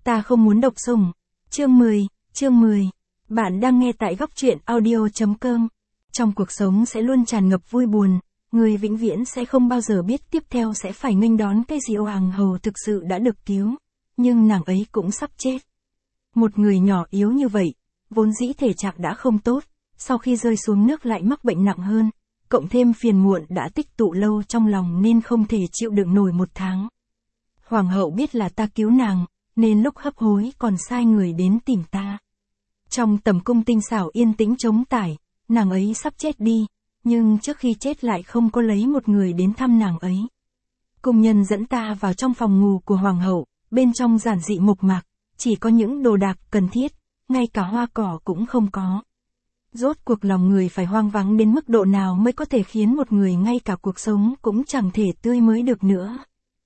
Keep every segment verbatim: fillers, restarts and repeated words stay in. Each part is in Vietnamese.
Ta không muốn độc sủng. Chương mười, chương mười. Bạn đang nghe tại góc truyện audio.com. Trong cuộc sống sẽ luôn tràn ngập vui buồn, người vĩnh viễn sẽ không bao giờ biết tiếp theo sẽ phải nghênh đón cái gì. Ô Hoàng hậu thực sự đã được cứu, nhưng nàng ấy cũng sắp chết. Một người nhỏ yếu như vậy, vốn dĩ thể trạng đã không tốt, sau khi rơi xuống nước lại mắc bệnh nặng hơn, cộng thêm phiền muộn đã tích tụ lâu trong lòng nên không thể chịu đựng nổi một tháng. Hoàng hậu biết là ta cứu nàng, nên lúc hấp hối còn sai người đến tìm ta. Trong tầm cung tinh xảo yên tĩnh trống trải, nàng ấy sắp chết đi, nhưng trước khi chết lại không có lấy một người đến thăm nàng ấy. Cung nhân dẫn ta vào trong phòng ngủ của hoàng hậu, bên trong giản dị mộc mạc, chỉ có những đồ đạc cần thiết, ngay cả hoa cỏ cũng không có. Rốt cuộc lòng người phải hoang vắng đến mức độ nào mới có thể khiến một người ngay cả cuộc sống cũng chẳng thể tươi mới được nữa.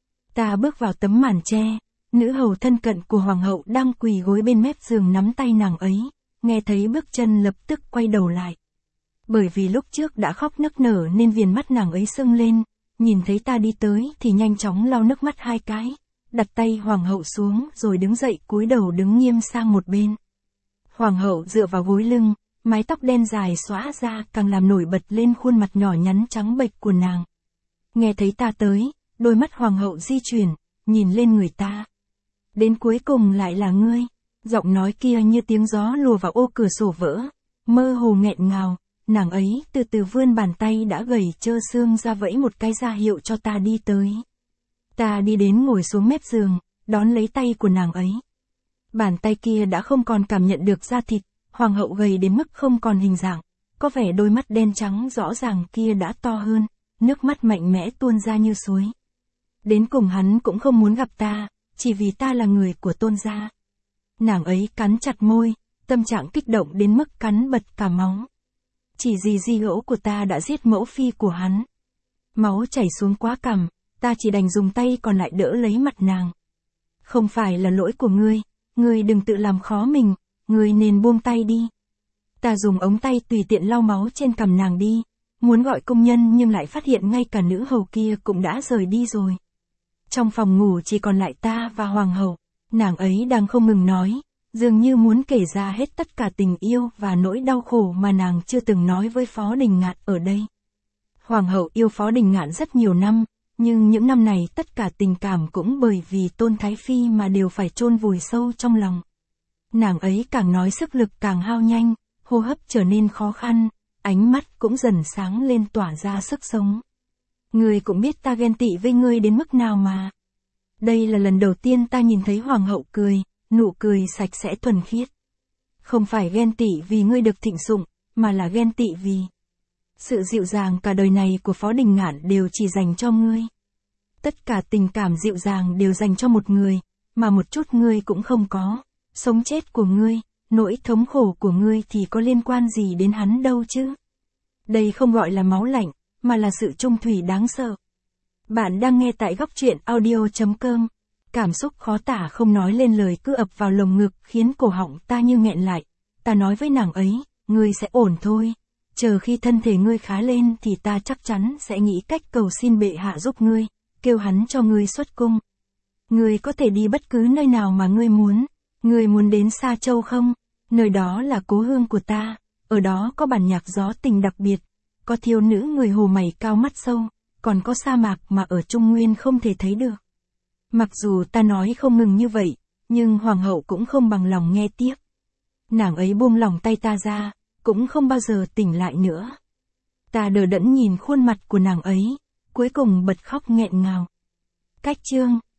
Ta bước vào tấm màn tre, nữ hầu thân cận của hoàng hậu đang quỳ gối bên mép giường nắm tay nàng ấy, nghe thấy bước chân lập tức quay đầu lại. Bởi vì lúc trước đã khóc nức nở nên viền mắt nàng ấy sưng lên, nhìn thấy ta đi tới thì nhanh chóng lau nước mắt hai cái, đặt tay hoàng hậu xuống rồi đứng dậy cúi đầu đứng nghiêm sang một bên. Hoàng hậu dựa vào gối lưng, mái tóc đen dài xõa ra càng làm nổi bật lên khuôn mặt nhỏ nhắn trắng bệch của nàng. Nghe thấy ta tới, đôi mắt hoàng hậu di chuyển, nhìn lên người ta. Đến cuối cùng lại là ngươi. Giọng nói kia như tiếng gió lùa vào ô cửa sổ vỡ, mơ hồ nghẹn ngào, nàng ấy từ từ vươn bàn tay đã gầy trơ xương ra vẫy một cái ra hiệu cho ta đi tới. Ta đi đến ngồi xuống mép giường, đón lấy tay của nàng ấy. Bàn tay kia đã không còn cảm nhận được da thịt, hoàng hậu gầy đến mức không còn hình dạng, có vẻ đôi mắt đen trắng rõ ràng kia đã to hơn, nước mắt mạnh mẽ tuôn ra như suối. Đến cùng hắn cũng không muốn gặp ta, chỉ vì ta là người của Tôn gia. Nàng ấy cắn chặt môi, tâm trạng kích động đến mức cắn bật cả máu. Chỉ vì di ngẫu của ta đã giết mẫu phi của hắn. Máu chảy xuống quá cằm, ta chỉ đành dùng tay còn lại đỡ lấy mặt nàng. Không phải là lỗi của ngươi, ngươi đừng tự làm khó mình, ngươi nên buông tay đi. Ta dùng ống tay tùy tiện lau máu trên cằm nàng đi, muốn gọi công nhân nhưng lại phát hiện ngay cả nữ hầu kia cũng đã rời đi rồi. Trong phòng ngủ chỉ còn lại ta và hoàng hậu. Nàng ấy đang không ngừng nói, dường như muốn kể ra hết tất cả tình yêu và nỗi đau khổ mà nàng chưa từng nói với Phó Đình Ngạn ở đây. Hoàng hậu yêu Phó Đình Ngạn rất nhiều năm, nhưng những năm này tất cả tình cảm cũng bởi vì Tôn Thái Phi mà đều phải chôn vùi sâu trong lòng. Nàng ấy càng nói sức lực càng hao nhanh, hô hấp trở nên khó khăn, ánh mắt cũng dần sáng lên tỏa ra sức sống. Ngươi cũng biết ta ghen tị với ngươi đến mức nào mà. Đây là lần đầu tiên ta nhìn thấy hoàng hậu cười, nụ cười sạch sẽ thuần khiết. Không phải ghen tị vì ngươi được thịnh sủng, mà là ghen tị vì sự dịu dàng cả đời này của Phó Đình Ngạn đều chỉ dành cho ngươi. Tất cả tình cảm dịu dàng đều dành cho một người, mà một chút ngươi cũng không có. Sống chết của ngươi, nỗi thống khổ của ngươi thì có liên quan gì đến hắn đâu chứ. Đây không gọi là máu lạnh, mà là sự trung thủy đáng sợ. Bạn đang nghe tại góc truyện audio.com. Cảm xúc khó tả không nói lên lời cứ ập vào lồng ngực khiến cổ họng ta như nghẹn lại. Ta nói với nàng ấy, ngươi sẽ ổn thôi. Chờ khi thân thể ngươi khá lên thì ta chắc chắn sẽ nghĩ cách cầu xin bệ hạ giúp ngươi, kêu hắn cho ngươi xuất cung. Ngươi có thể đi bất cứ nơi nào mà ngươi muốn. Ngươi muốn đến Sa Châu không? Nơi đó là cố hương của ta. Ở đó có bản nhạc gió tình đặc biệt. Có thiếu nữ người hồ mày cao mắt sâu. Còn có sa mạc mà ở Trung Nguyên không thể thấy được. Mặc dù ta nói không ngừng như vậy, nhưng hoàng hậu cũng không bằng lòng nghe tiếp. Nàng ấy buông lòng tay ta ra, cũng không bao giờ tỉnh lại nữa. Ta đờ đẫn nhìn khuôn mặt của nàng ấy, cuối cùng bật khóc nghẹn ngào. Cách chương